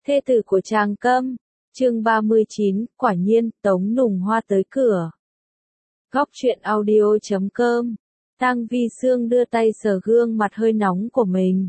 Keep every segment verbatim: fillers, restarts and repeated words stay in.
Thê tử của Tràng Câm, chương ba mươi chín, quả nhiên, Tống Nùng Hoa tới cửa. Góc truyện audio chấm com, Tang Vi Sương đưa tay sờ gương mặt hơi nóng của mình.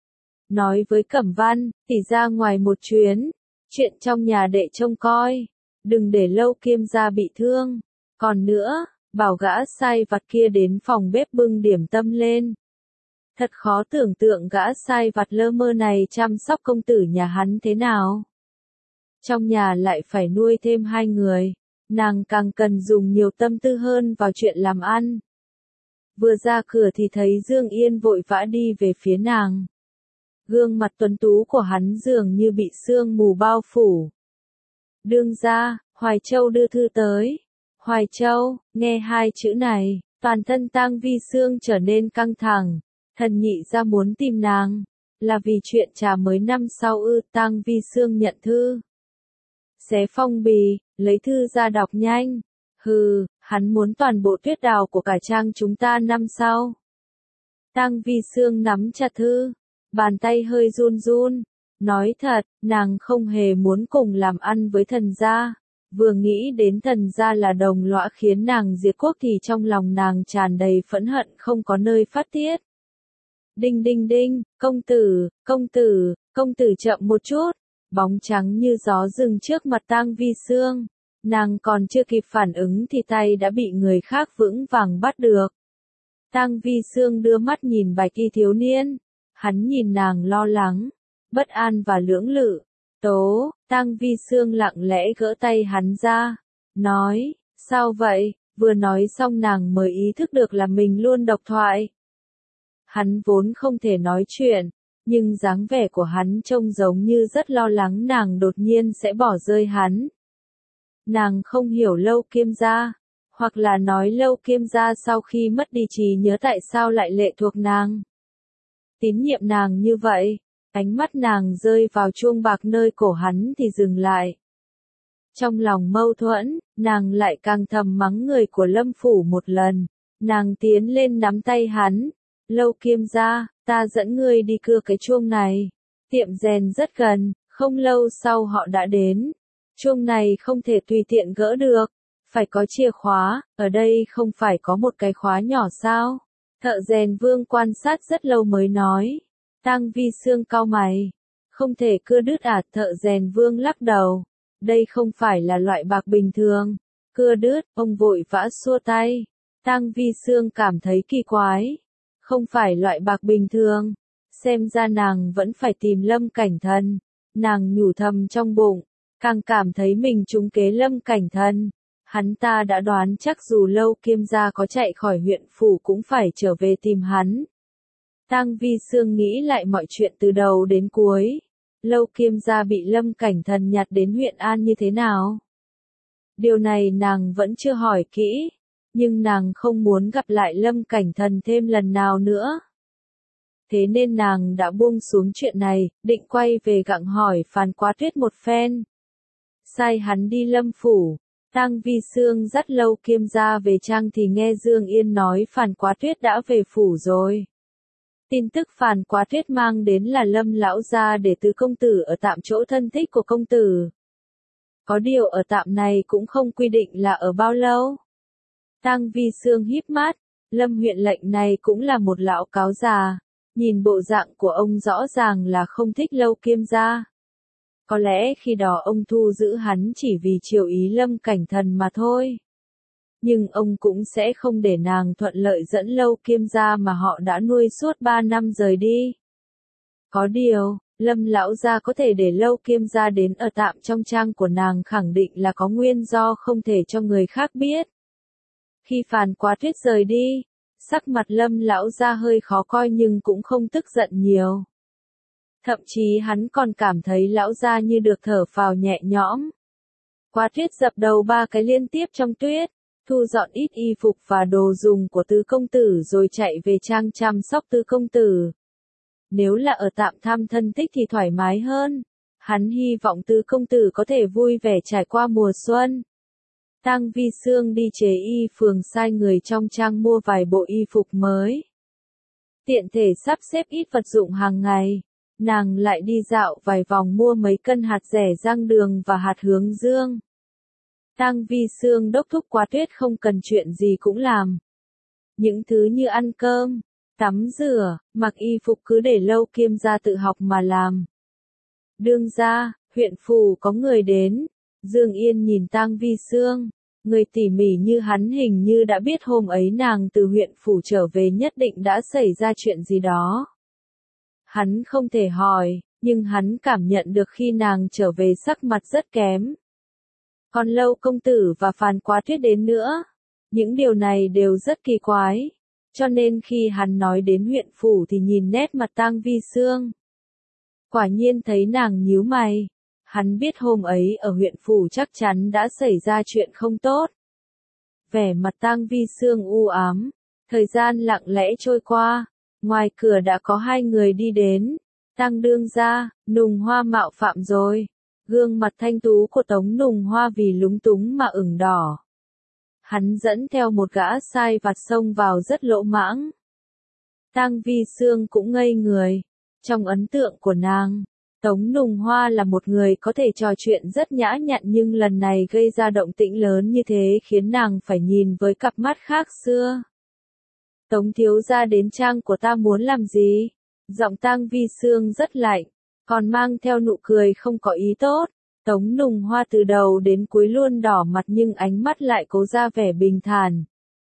Nói với Cẩm Văn, tỷ ra ngoài một chuyến, chuyện trong nhà đệ trông coi, đừng để Lâu Kiêm gia bị thương. Còn nữa, bảo gã sai vặt kia đến phòng bếp bưng điểm tâm lên. Thật khó tưởng tượng gã sai vặt lơ mơ này chăm sóc công tử nhà hắn thế nào. Trong nhà lại phải nuôi thêm hai người, nàng càng cần dùng nhiều tâm tư hơn vào chuyện làm ăn. Vừa ra cửa thì thấy Dương Yên vội vã đi về phía nàng. Gương mặt tuấn tú của hắn dường như bị sương mù bao phủ. Đương gia, Hoài Châu đưa thư tới. Hoài Châu, nghe hai chữ này, toàn thân Tang Vi Sương trở nên căng thẳng. Thần nhị ra muốn tìm nàng, là vì chuyện trà mới năm sau ư. Tang Vi Sương nhận thư. Xé phong bì, lấy thư ra đọc nhanh. Hừ, hắn muốn toàn bộ tuyết đào của cả trang chúng ta năm sau. Tang Vi Sương nắm chặt thư, bàn tay hơi run run. Nói thật, nàng không hề muốn cùng làm ăn với thần gia. Vừa nghĩ đến thần gia là đồng lõa khiến nàng diệt quốc thì trong lòng nàng tràn đầy phẫn hận không có nơi phát tiết. Đinh đinh đinh, công tử, công tử, công tử chậm một chút. Bóng trắng như gió dừng trước mặt Tang Vi Sương. Nàng còn chưa kịp phản ứng thì tay đã bị người khác vững vàng bắt được. Tang Vi Sương đưa mắt nhìn bạch y thiếu niên. Hắn nhìn nàng lo lắng, bất an và lưỡng lự. Tố, Tang Vi Sương lặng lẽ gỡ tay hắn ra. Nói, sao vậy? Vừa nói xong nàng mới ý thức được là mình luôn độc thoại. Hắn vốn không thể nói chuyện, nhưng dáng vẻ của hắn trông giống như rất lo lắng nàng đột nhiên sẽ bỏ rơi hắn. Nàng không hiểu Lâu Kiêm gia, hoặc là nói Lâu Kiêm gia sau khi mất đi trí nhớ tại sao lại lệ thuộc nàng. Tín nhiệm nàng như vậy, ánh mắt nàng rơi vào chuông bạc nơi cổ hắn thì dừng lại. Trong lòng mâu thuẫn, nàng lại càng thầm mắng người của Lâm Phủ một lần. Nàng tiến lên nắm tay hắn. Lâu Kiêm gia, ta dẫn ngươi đi cưa cái chuông này. Tiệm rèn rất gần, không lâu sau họ đã đến. Chuông này không thể tùy tiện gỡ được, phải có chìa khóa, ở đây không phải có một cái khóa nhỏ sao? Thợ rèn Vương quan sát rất lâu mới nói. Tang Vi Sương cau mày, không thể cưa đứt à? Thợ rèn Vương lắc đầu, đây không phải là loại bạc bình thường. Cưa đứt, ông vội vã xua tay. Tang Vi Sương cảm thấy kỳ quái. Không phải loại bạc bình thường, xem ra nàng vẫn phải tìm Lâm Cảnh Thần. Nàng nhủ thầm trong bụng, càng cảm thấy mình trúng kế Lâm Cảnh Thần. Hắn ta đã đoán chắc dù Lâu Kiêm gia có chạy khỏi huyện phủ cũng phải trở về tìm hắn. Tang Vi Sương nghĩ lại mọi chuyện từ đầu đến cuối. Lâu Kiêm gia bị Lâm Cảnh Thần nhặt đến huyện An như thế nào? Điều này nàng vẫn chưa hỏi kỹ. Nhưng nàng không muốn gặp lại Lâm Cảnh Thần thêm lần nào nữa. Thế nên nàng đã buông xuống chuyện này, định quay về gặng hỏi Phàn Quá Tuyết một phen. Sai hắn đi Lâm Phủ. Tang Vi Sương dắt Lâu Kiêm gia về trang thì nghe Dương Yên nói Phàn Quá Tuyết đã về phủ rồi. Tin tức Phàn Quá Tuyết mang đến là Lâm lão gia để Tứ công tử ở tạm chỗ thân thích của công tử. Có điều ở tạm này cũng không quy định là ở bao lâu. Tang Vi Sương híp mắt, Lâm huyện lệnh này cũng là một lão cáo già, nhìn bộ dạng của ông rõ ràng là không thích Lâu Kiêm gia. Có lẽ khi đó ông thu giữ hắn chỉ vì chiều ý Lâm Cảnh Thần mà thôi. Nhưng ông cũng sẽ không để nàng thuận lợi dẫn Lâu Kiêm gia mà họ đã nuôi suốt ba năm rời đi. Có điều, Lâm lão gia có thể để Lâu Kiêm gia đến ở tạm trong trang của nàng khẳng định là có nguyên do không thể cho người khác biết. Khi Phàn Quá Tuyết rời đi, sắc mặt Lâm lão gia hơi khó coi nhưng cũng không tức giận nhiều. Thậm chí hắn còn cảm thấy lão gia như được thở phào nhẹ nhõm. Quá Tuyết dập đầu ba cái liên tiếp trong tuyết, thu dọn ít y phục và đồ dùng của Tứ công tử rồi chạy về trang chăm sóc Tứ công tử. Nếu là ở tạm thăm thân thích thì thoải mái hơn. Hắn hy vọng Tứ công tử có thể vui vẻ trải qua mùa xuân. Tang Vi Sương đi chế y phường sai người trong trang mua vài bộ y phục mới. Tiện thể sắp xếp ít vật dụng hàng ngày. Nàng lại đi dạo vài vòng mua mấy cân hạt rẻ rang đường và hạt hướng dương. Tang Vi Sương đốc thúc Quá Tuyết không cần chuyện gì cũng làm. Những thứ như ăn cơm, tắm rửa, mặc y phục cứ để Lâu Kiêm gia tự học mà làm. Đương gia, huyện phủ có người đến. Dương Yên nhìn Tang Vi Sương, người tỉ mỉ như hắn hình như đã biết hôm ấy nàng từ huyện phủ trở về nhất định đã xảy ra chuyện gì đó. Hắn không thể hỏi, nhưng hắn cảm nhận được khi nàng trở về sắc mặt rất kém. Còn Lâu công tử và Phàn Quá Tuyết đến nữa. Những điều này đều rất kỳ quái. Cho nên khi hắn nói đến huyện phủ thì nhìn nét mặt Tang Vi Sương. Quả nhiên thấy nàng nhíu mày. Hắn biết hôm ấy ở huyện phủ chắc chắn đã xảy ra chuyện không tốt. Vẻ mặt Tang Vi Sương u ám. Thời gian lặng lẽ trôi qua. Ngoài cửa đã có hai người đi đến. Tang đương gia, Nùng Hoa mạo phạm rồi. Gương mặt thanh tú của Tống Nùng Hoa vì lúng túng mà ửng đỏ. Hắn dẫn theo một gã sai vặt xông vào rất lỗ mãng. Tang Vi Sương cũng ngây người. Trong ấn tượng của nàng, Tống Nùng Hoa là một người có thể trò chuyện rất nhã nhặn nhưng lần này gây ra động tĩnh lớn như thế khiến nàng phải nhìn với cặp mắt khác xưa. Tống thiếu gia đến trang của ta muốn làm gì? Giọng Tang Vi Sương rất lạnh, còn mang theo nụ cười không có ý tốt. Tống Nùng Hoa từ đầu đến cuối luôn đỏ mặt nhưng ánh mắt lại cố ra vẻ bình thản.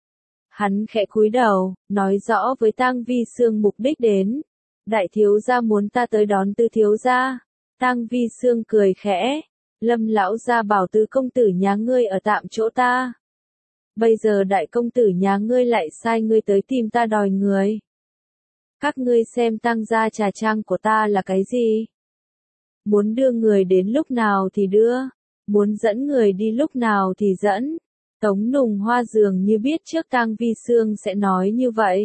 Hắn khẽ cúi đầu, nói rõ với Tang Vi Sương mục đích đến. Đại thiếu gia muốn ta tới đón Tư thiếu gia. Tang Vi Sương cười khẽ. Lâm lão gia bảo Tứ công tử nhà ngươi ở tạm chỗ ta. Bây giờ đại công tử nhà ngươi lại sai ngươi tới tìm ta đòi người. Các ngươi xem Tang gia trà trang của ta là cái gì? Muốn đưa người đến lúc nào thì đưa, muốn dẫn người đi lúc nào thì dẫn. Tống Nùng Hoa dường như biết trước Tang Vi Sương sẽ nói như vậy.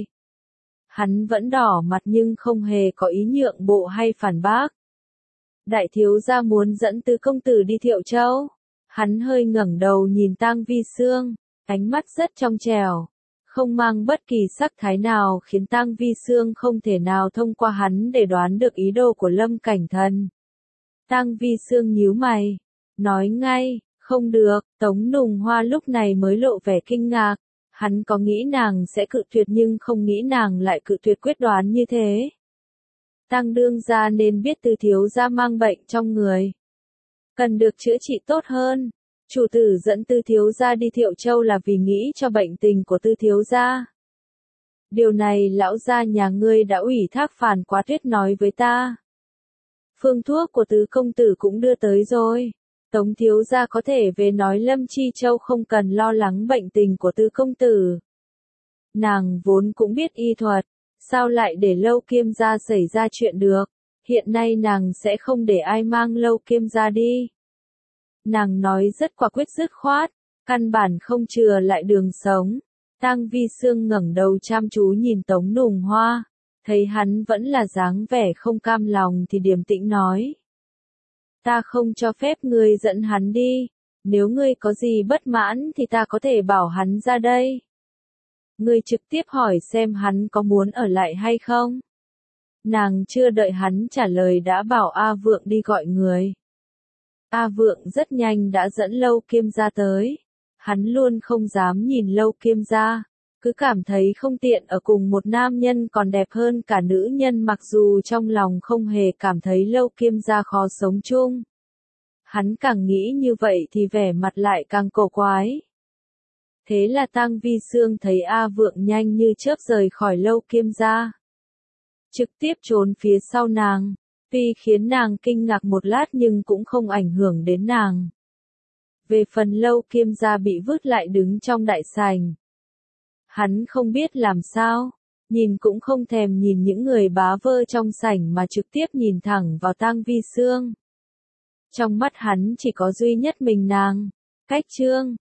Hắn vẫn đỏ mặt nhưng không hề có ý nhượng bộ hay phản bác. Đại thiếu gia muốn dẫn Tứ công tử đi Thiệu Châu. Hắn hơi ngẩng đầu nhìn Tang Vi Sương, ánh mắt rất trong trẻo, không mang bất kỳ sắc thái nào khiến Tang Vi Sương không thể nào thông qua hắn để đoán được ý đồ của Lâm Cảnh Thần. Tang Vi Sương nhíu mày, nói ngay, không được. Tống Nùng Hoa lúc này mới lộ vẻ kinh ngạc. Hắn có nghĩ nàng sẽ cự tuyệt nhưng không nghĩ nàng lại cự tuyệt quyết đoán như thế. Tang đương gia nên biết Tư thiếu gia mang bệnh trong người, cần được chữa trị tốt hơn. Chủ tử dẫn Tư thiếu gia đi Thiệu Châu là vì nghĩ cho bệnh tình của Tư thiếu gia. Điều này lão gia nhà ngươi đã ủy thác Phàn Quá Tuyết nói với ta. Phương thuốc của Tứ công tử cũng đưa tới rồi. Tống thiếu gia có thể về nói Lâm Chi Châu không cần lo lắng bệnh tình của Tứ công tử. Nàng vốn cũng biết y thuật, sao lại để Lâu Kiêm gia xảy ra chuyện được? Hiện nay nàng sẽ không để ai mang Lâu Kiêm gia đi. Nàng nói rất quả quyết dứt khoát, căn bản không chừa lại đường sống. Tang Vi Sương ngẩng đầu chăm chú nhìn Tống Nùng Hoa, thấy hắn vẫn là dáng vẻ không cam lòng thì điềm tĩnh nói. Ta không cho phép ngươi dẫn hắn đi, nếu ngươi có gì bất mãn thì ta có thể bảo hắn ra đây. Ngươi trực tiếp hỏi xem hắn có muốn ở lại hay không. Nàng chưa đợi hắn trả lời đã bảo A Vượng đi gọi người. A Vượng rất nhanh đã dẫn Lâu Kiêm gia tới. Hắn luôn không dám nhìn Lâu Kiêm gia, cứ cảm thấy không tiện ở cùng một nam nhân còn đẹp hơn cả nữ nhân mặc dù trong lòng không hề cảm thấy Lâu Kiêm gia khó sống chung. Hắn càng nghĩ như vậy thì vẻ mặt lại càng cổ quái. Thế là Tang Vi Sương thấy A Vượng nhanh như chớp rời khỏi Lâu Kiêm gia, trực tiếp trốn phía sau nàng. Tuy khiến nàng kinh ngạc một lát nhưng cũng không ảnh hưởng đến nàng. Về phần Lâu Kiêm gia bị vứt lại đứng trong đại sảnh. Hắn không biết làm sao, nhìn cũng không thèm nhìn những người bá vơ trong sảnh mà trực tiếp nhìn thẳng vào Tang Vi Sương. Trong mắt hắn chỉ có duy nhất mình nàng. Cách chương